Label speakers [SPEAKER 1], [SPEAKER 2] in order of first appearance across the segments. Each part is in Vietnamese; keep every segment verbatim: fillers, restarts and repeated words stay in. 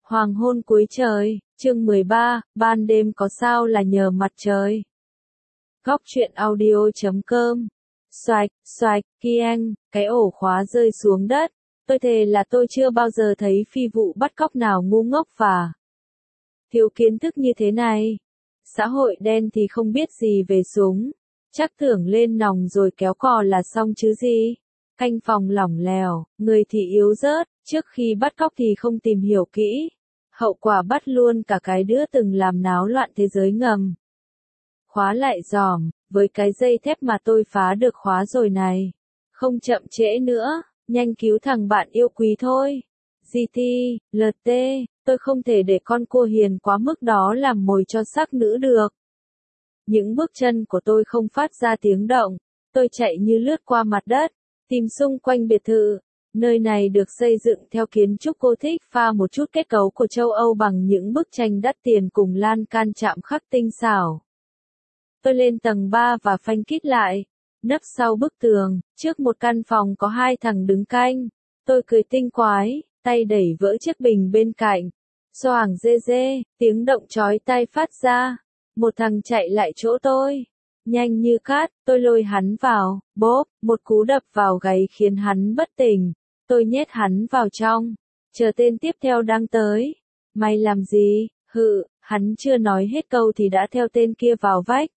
[SPEAKER 1] Hoàng hôn cuối trời, chương mười ba, ban đêm có sao là nhờ mặt trời. Góc truyện audio chấm com. Xoạch, xoạch, kieng, cái ổ khóa rơi xuống đất. Tôi thề là tôi chưa bao giờ thấy phi vụ bắt cóc nào ngu ngốc và thiếu kiến thức như thế này. Xã hội đen thì không biết gì về súng. Chắc tưởng lên nòng rồi kéo cò là xong chứ gì. Canh phòng lỏng lẻo, người thì yếu rớt, trước khi bắt cóc thì không tìm hiểu kỹ. Hậu quả bắt luôn cả cái đứa từng làm náo loạn thế giới ngầm. Khóa lại giòm, với cái dây thép mà tôi phá được khóa rồi này. Không chậm trễ nữa, nhanh cứu thằng bạn yêu quý thôi. giê tê, lờ tê, tôi không thể để con cua hiền quá mức đó làm mồi cho xác nữ được. Những bước chân của tôi không phát ra tiếng động, tôi chạy như lướt qua mặt đất, tìm xung quanh biệt thự. Nơi này được xây dựng theo kiến trúc Gothic pha một chút kết cấu của châu Âu bằng những bức tranh đắt tiền cùng lan can chạm khắc tinh xảo. Tôi lên tầng ba và phanh kít lại, nấp sau bức tường, trước một căn phòng có hai thằng đứng canh. Tôi cười tinh quái, tay đẩy vỡ chiếc bình bên cạnh. Xoảng rê rê, tiếng động chói tai phát ra. Một thằng chạy lại chỗ tôi. Nhanh như cát, tôi lôi hắn vào, bốp, một cú đập vào gáy khiến hắn bất tỉnh. Tôi nhét hắn vào trong, chờ tên tiếp theo đang tới. Mày làm gì? Hự, hắn chưa nói hết câu thì đã theo tên kia vào vách.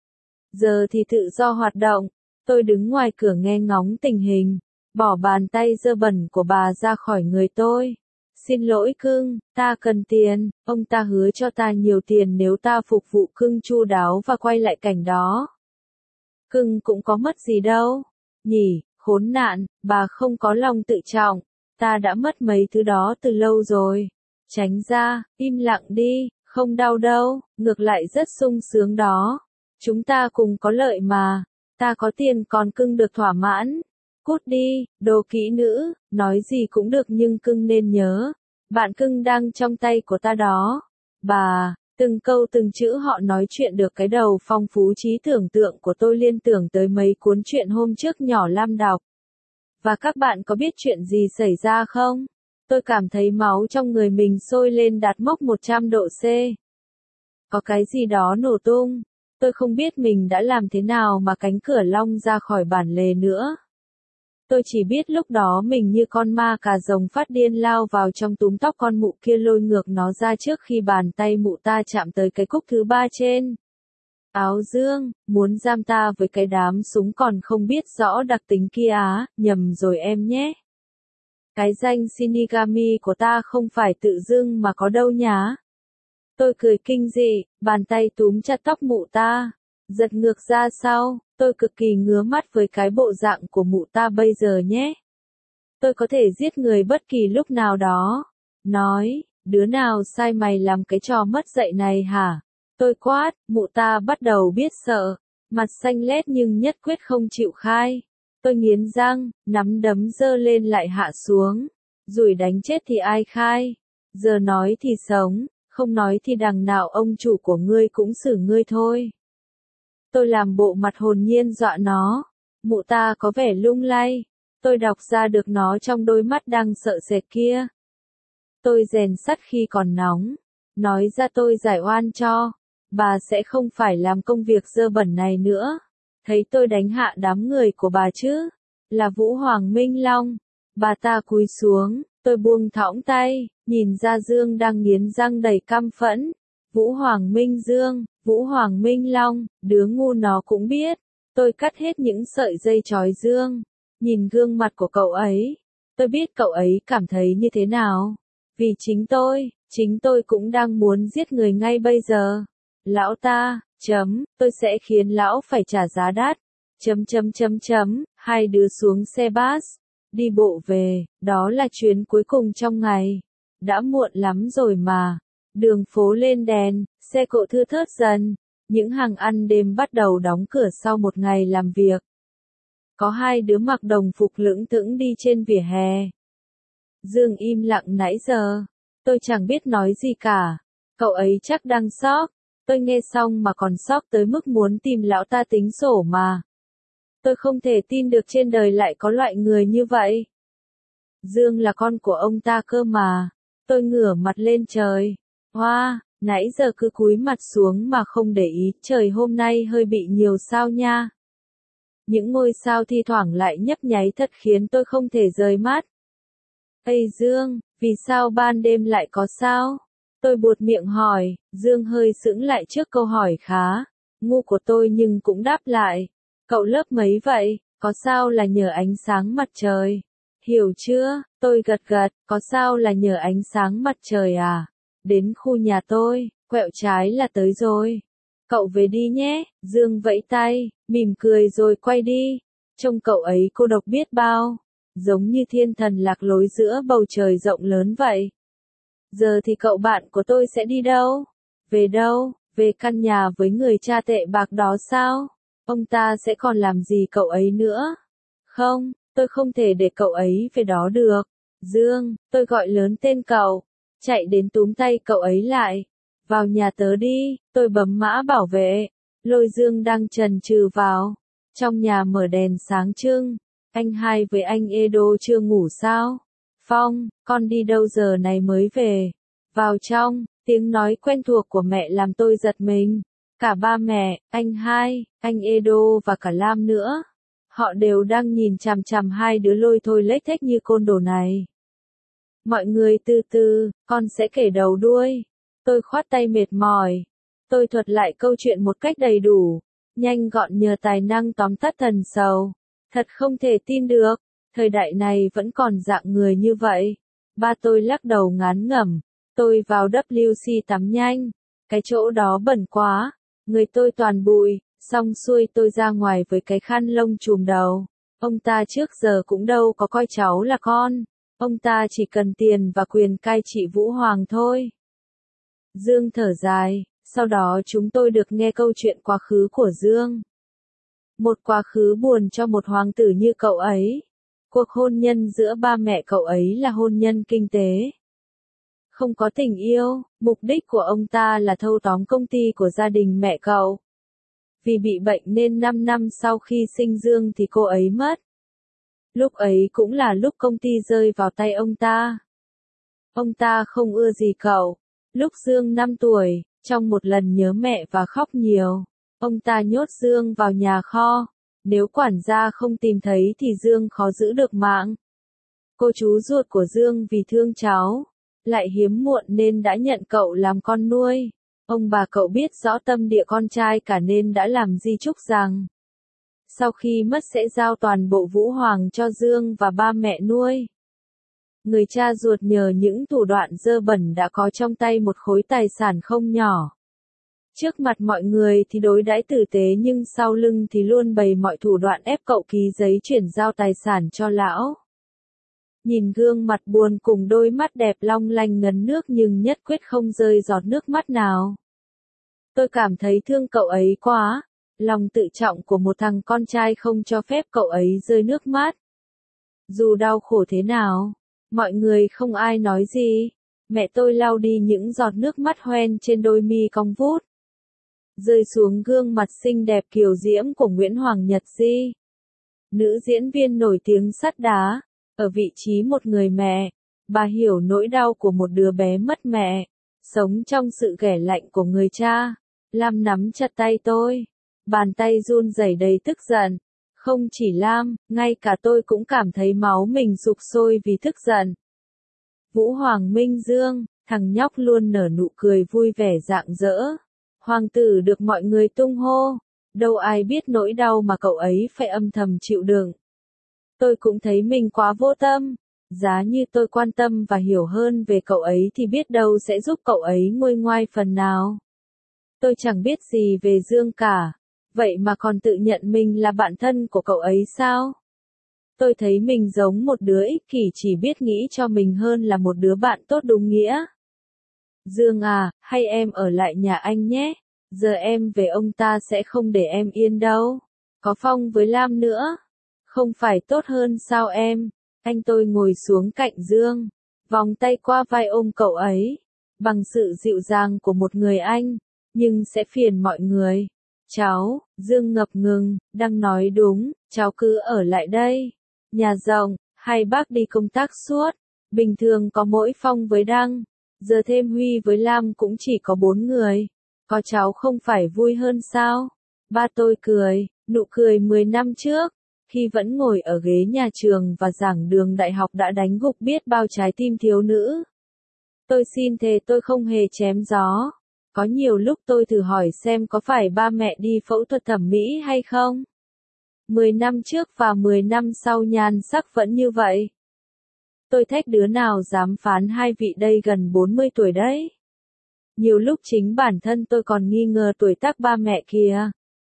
[SPEAKER 1] Giờ thì tự do hoạt động, tôi đứng ngoài cửa nghe ngóng tình hình, bỏ bàn tay dơ bẩn của bà ra khỏi người tôi. Xin lỗi cưng, ta cần tiền, ông ta hứa cho ta nhiều tiền nếu ta phục vụ cưng chu đáo và quay lại cảnh đó. Cưng cũng có mất gì đâu, nhỉ, khốn nạn, bà không có lòng tự trọng, ta đã mất mấy thứ đó từ lâu rồi. Tránh ra, im lặng đi, không đau đâu, ngược lại rất sung sướng đó. Chúng ta cùng có lợi mà, ta có tiền còn cưng được thỏa mãn. Cút đi, đồ kỹ nữ, nói gì cũng được nhưng cưng nên nhớ, bạn cưng đang trong tay của ta đó. Bà, từng câu từng chữ họ nói chuyện được cái đầu phong phú trí tưởng tượng của tôi liên tưởng tới mấy cuốn truyện hôm trước nhỏ Lam đọc. Và các bạn có biết chuyện gì xảy ra không? Tôi cảm thấy máu trong người mình sôi lên đạt mốc một trăm độ C. Có cái gì đó nổ tung. Tôi không biết mình đã làm thế nào mà cánh cửa long ra khỏi bản lề nữa. Tôi chỉ biết lúc đó mình như con ma cà rồng phát điên lao vào trong túm tóc con mụ kia lôi ngược nó ra trước khi bàn tay mụ ta chạm tới cái cúc thứ ba trên. Áo dương, muốn giam ta với cái đám súng còn không biết rõ đặc tính kia á, nhầm rồi em nhé. Cái danh Shinigami của ta không phải tự dưng mà có đâu nhá. Tôi cười kinh dị, bàn tay túm chặt tóc mụ ta, giật ngược ra sau, tôi cực kỳ ngứa mắt với cái bộ dạng của mụ ta bây giờ nhé. Tôi có thể giết người bất kỳ lúc nào đó. Nói, đứa nào sai mày làm cái trò mất dạy này hả? Tôi quát, mụ ta bắt đầu biết sợ, mặt xanh lét nhưng nhất quyết không chịu khai. Tôi nghiến răng, nắm đấm giơ lên lại hạ xuống, rủi đánh chết thì ai khai, giờ nói thì sống. Không nói thì đằng nào ông chủ của ngươi cũng xử ngươi thôi. Tôi làm bộ mặt hồn nhiên dọa nó. Mụ ta có vẻ lung lay. Tôi đọc ra được nó trong đôi mắt đang sợ sệt kia. Tôi rèn sắt khi còn nóng. Nói ra tôi giải oan cho. Bà sẽ không phải làm công việc dơ bẩn này nữa. Thấy tôi đánh hạ đám người của bà chứ. Là Vũ Hoàng Minh Long. Bà ta cúi xuống. Tôi buông thõng tay, nhìn ra Dương đang nghiến răng đầy căm phẫn. Vũ Hoàng Minh Dương, Vũ Hoàng Minh Long, đứa ngu nó cũng biết. Tôi cắt hết những sợi dây trói Dương. Nhìn gương mặt của cậu ấy. Tôi biết cậu ấy cảm thấy như thế nào. Vì chính tôi, chính tôi cũng đang muốn giết người ngay bây giờ. Lão ta, chấm, tôi sẽ khiến lão phải trả giá đắt. Chấm chấm chấm chấm, hai đứa xuống xe bus. Đi bộ về, đó là chuyến cuối cùng trong ngày. Đã muộn lắm rồi mà. Đường phố lên đèn, xe cộ thưa thớt dần. Những hàng ăn đêm bắt đầu đóng cửa sau một ngày làm việc. Có hai đứa mặc đồng phục lững thững đi trên vỉa hè. Dương im lặng nãy giờ. Tôi chẳng biết nói gì cả. Cậu ấy chắc đang sốc. Tôi nghe xong mà còn sốc tới mức muốn tìm lão ta tính sổ mà. Tôi không thể tin được trên đời lại có loại người như vậy. Dương là con của ông ta cơ mà. Tôi ngửa mặt lên trời. Hoa, nãy giờ cứ cúi mặt xuống mà không để ý, trời hôm nay hơi bị nhiều sao nha. Những ngôi sao thi thoảng lại nhấp nháy thật khiến tôi không thể rời mắt. Ây Dương, vì sao ban đêm lại có sao? Tôi buột miệng hỏi, Dương hơi sững lại trước câu hỏi khá ngu của tôi nhưng cũng đáp lại. Cậu lớp mấy vậy, có sao là nhờ ánh sáng mặt trời. Hiểu chưa, tôi gật gật, có sao là nhờ ánh sáng mặt trời à? Đến khu nhà tôi, quẹo trái là tới rồi. Cậu về đi nhé, Dương vẫy tay, mỉm cười rồi quay đi. Trông cậu ấy cô độc biết bao, giống như thiên thần lạc lối giữa bầu trời rộng lớn vậy. Giờ thì cậu bạn của tôi sẽ đi đâu? Về đâu? Về căn nhà với người cha tệ bạc đó sao? Ông ta sẽ còn làm gì cậu ấy nữa? Không, tôi không thể để cậu ấy về đó được. Dương, tôi gọi lớn tên cậu, chạy đến túm tay cậu ấy lại. Vào nhà tớ đi, tôi bấm mã bảo vệ. Lôi Dương đang chần chừ vào. Trong nhà mở đèn sáng trưng. Anh hai với anh Edo chưa ngủ sao? Phong, con đi đâu giờ này mới về? Vào trong, tiếng nói quen thuộc của mẹ làm tôi giật mình. Cả ba mẹ, anh hai, anh Edo và cả Lam nữa. Họ đều đang nhìn chằm chằm hai đứa lôi thôi lếch thếch như côn đồ này. Mọi người từ từ, con sẽ kể đầu đuôi. Tôi khoát tay mệt mỏi. Tôi thuật lại câu chuyện một cách đầy đủ, nhanh gọn nhờ tài năng tóm tắt thần sầu. Thật không thể tin được, thời đại này vẫn còn dạng người như vậy. Ba tôi lắc đầu ngán ngẩm. Tôi vào W C tắm nhanh. Cái chỗ đó bẩn quá. Người tôi toàn bụi. Xong xuôi tôi ra ngoài với cái khăn lông trùm đầu. Ông ta trước giờ cũng đâu có coi cháu là con. Ông ta chỉ cần tiền và quyền cai trị Vũ Hoàng thôi. Dương thở dài. Sau đó chúng tôi được nghe câu chuyện quá khứ của Dương. Một quá khứ buồn cho một hoàng tử như cậu ấy. Cuộc hôn nhân giữa ba mẹ cậu ấy là hôn nhân kinh tế. Không có tình yêu, mục đích của ông ta là thâu tóm công ty của gia đình mẹ cậu. Vì bị bệnh nên năm năm sau khi sinh Dương thì cô ấy mất. Lúc ấy cũng là lúc công ty rơi vào tay ông ta. Ông ta không ưa gì cậu. Lúc Dương năm tuổi, trong một lần nhớ mẹ và khóc nhiều, ông ta nhốt Dương vào nhà kho. Nếu quản gia không tìm thấy thì Dương khó giữ được mạng. Cô chú ruột của Dương vì thương cháu, lại hiếm muộn nên đã nhận cậu làm con nuôi. Ông bà cậu biết rõ tâm địa con trai cả nên đã làm di chúc rằng sau khi mất sẽ giao toàn bộ Vũ Hoàng cho Dương và ba mẹ nuôi. Người cha ruột nhờ những thủ đoạn dơ bẩn đã có trong tay một khối tài sản không nhỏ. Trước mặt mọi người thì đối đãi tử tế nhưng sau lưng thì luôn bày mọi thủ đoạn ép cậu ký giấy chuyển giao tài sản cho lão. Nhìn gương mặt buồn cùng đôi mắt đẹp long lanh ngấn nước nhưng nhất quyết không rơi giọt nước mắt nào. Tôi cảm thấy thương cậu ấy quá. Lòng tự trọng của một thằng con trai không cho phép cậu ấy rơi nước mắt. Dù đau khổ thế nào, mọi người không ai nói gì. Mẹ tôi lau đi những giọt nước mắt hoen trên đôi mi cong vút, rơi xuống gương mặt xinh đẹp kiều diễm của Nguyễn Hoàng Nhật Di. Nữ diễn viên nổi tiếng sắt đá, ở vị trí một người mẹ, bà hiểu nỗi đau của một đứa bé mất mẹ, sống trong sự ghẻ lạnh của người cha. Lam nắm chặt tay tôi, bàn tay run rẩy đầy tức giận. Không chỉ Lam, ngay cả tôi cũng cảm thấy máu mình sục sôi vì tức giận. Vũ Hoàng Minh Dương, thằng nhóc luôn nở nụ cười vui vẻ rạng rỡ. Hoàng tử được mọi người tung hô, đâu ai biết nỗi đau mà cậu ấy phải âm thầm chịu đựng. Tôi cũng thấy mình quá vô tâm, giá như tôi quan tâm và hiểu hơn về cậu ấy thì biết đâu sẽ giúp cậu ấy nguôi ngoai phần nào. Tôi chẳng biết gì về Dương cả, vậy mà còn tự nhận mình là bạn thân của cậu ấy sao? Tôi thấy mình giống một đứa ích kỷ chỉ biết nghĩ cho mình hơn là một đứa bạn tốt đúng nghĩa. Dương à, hay em ở lại nhà anh nhé, giờ em về ông ta sẽ không để em yên đâu. Có Phong với Lam nữa, không phải tốt hơn sao em? Anh tôi ngồi xuống cạnh Dương, vòng tay qua vai ôm cậu ấy, bằng sự dịu dàng của một người anh, nhưng sẽ phiền mọi người. Cháu, Dương ngập ngừng, đang nói đúng, cháu cứ ở lại đây. Nhà rộng, hai bác đi công tác suốt, Bình thường có mỗi Phong với Đăng, giờ thêm Huy với Lam cũng chỉ có bốn người. Có cháu không phải vui hơn sao? Ba tôi cười, nụ cười mười năm trước, khi vẫn ngồi ở ghế nhà trường và giảng đường đại học đã đánh gục biết bao trái tim thiếu nữ. Tôi xin thề tôi không hề chém gió. Có nhiều lúc tôi thử hỏi xem có phải ba mẹ đi phẫu thuật thẩm mỹ hay không? Mười năm trước và mười năm sau nhan sắc vẫn như vậy. Tôi thách đứa nào dám phán hai vị đây gần bốn mươi tuổi đấy. Nhiều lúc chính bản thân tôi còn nghi ngờ tuổi tác ba mẹ kìa.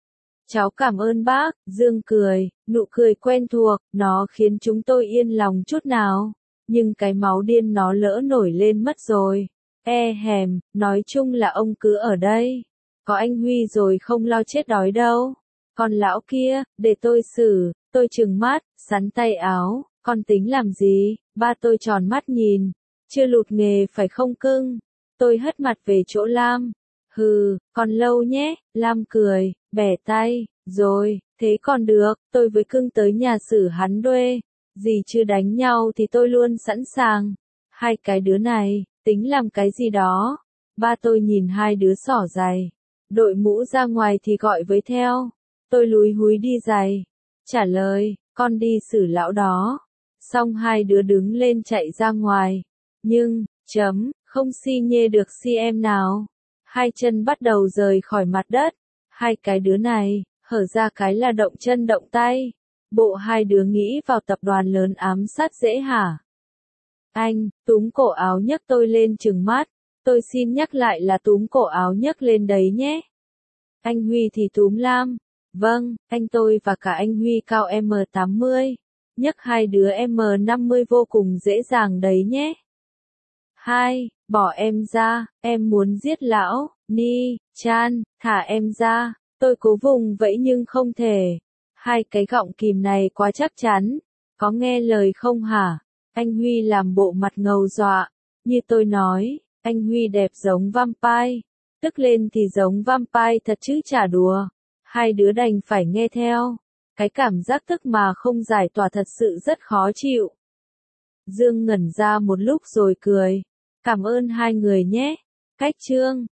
[SPEAKER 1] Cháu cảm ơn bác, Dương cười, nụ cười quen thuộc, nó khiến chúng tôi yên lòng chút nào. Nhưng cái máu điên nó lỡ nổi lên mất rồi. E hèm, nói chung là ông cứ ở đây. Có anh Huy rồi không lo chết đói đâu. Còn lão kia, để tôi xử, tôi trừng mắt, sắn tay áo, con tính làm gì? Ba tôi tròn mắt nhìn. Chưa lụt nghề phải không cưng? Tôi hất mặt về chỗ Lam. Hừ, còn lâu nhé, Lam cười, bẻ tay, rồi, thế còn được, tôi với cưng tới nhà xử hắn đuê. Gì chưa đánh nhau thì tôi luôn sẵn sàng. Hai cái đứa này, tính làm cái gì đó. Ba tôi nhìn hai đứa xỏ giày. Đội mũ ra ngoài thì gọi với theo. Tôi lúi húi đi giày. Trả lời, con đi xử lão đó. Xong hai đứa đứng lên chạy ra ngoài. Nhưng, chấm, không xi nhê được si em nào. Hai chân bắt đầu rời khỏi mặt đất. Hai cái đứa này, hở ra cái là động chân động tay. Bộ hai đứa nghĩ vào tập đoàn lớn ám sát dễ hả? Anh, túm cổ áo nhấc tôi lên trừng mắt. Tôi xin nhắc lại là túm cổ áo nhấc lên đấy nhé. Anh Huy thì túm Lam. Vâng, anh tôi và cả anh Huy cao em tám mươi. Nhấc hai đứa em năm mươi vô cùng dễ dàng đấy nhé. Hai, bỏ em ra, em muốn giết lão, Ni, Chan, thả em ra. Tôi cố vùng vẫy nhưng không thể. Hai cái gọng kìm này quá chắc chắn. Có nghe lời không hả? Anh Huy làm bộ mặt ngầu dọa. Như tôi nói, anh Huy đẹp giống vampire. Tức lên thì giống vampire thật chứ chả đùa. Hai đứa đành phải nghe theo. Cái cảm giác tức mà không giải tỏa thật sự rất khó chịu. Dương ngẩn ra một lúc rồi cười. Cảm ơn hai người nhé. Cách chương.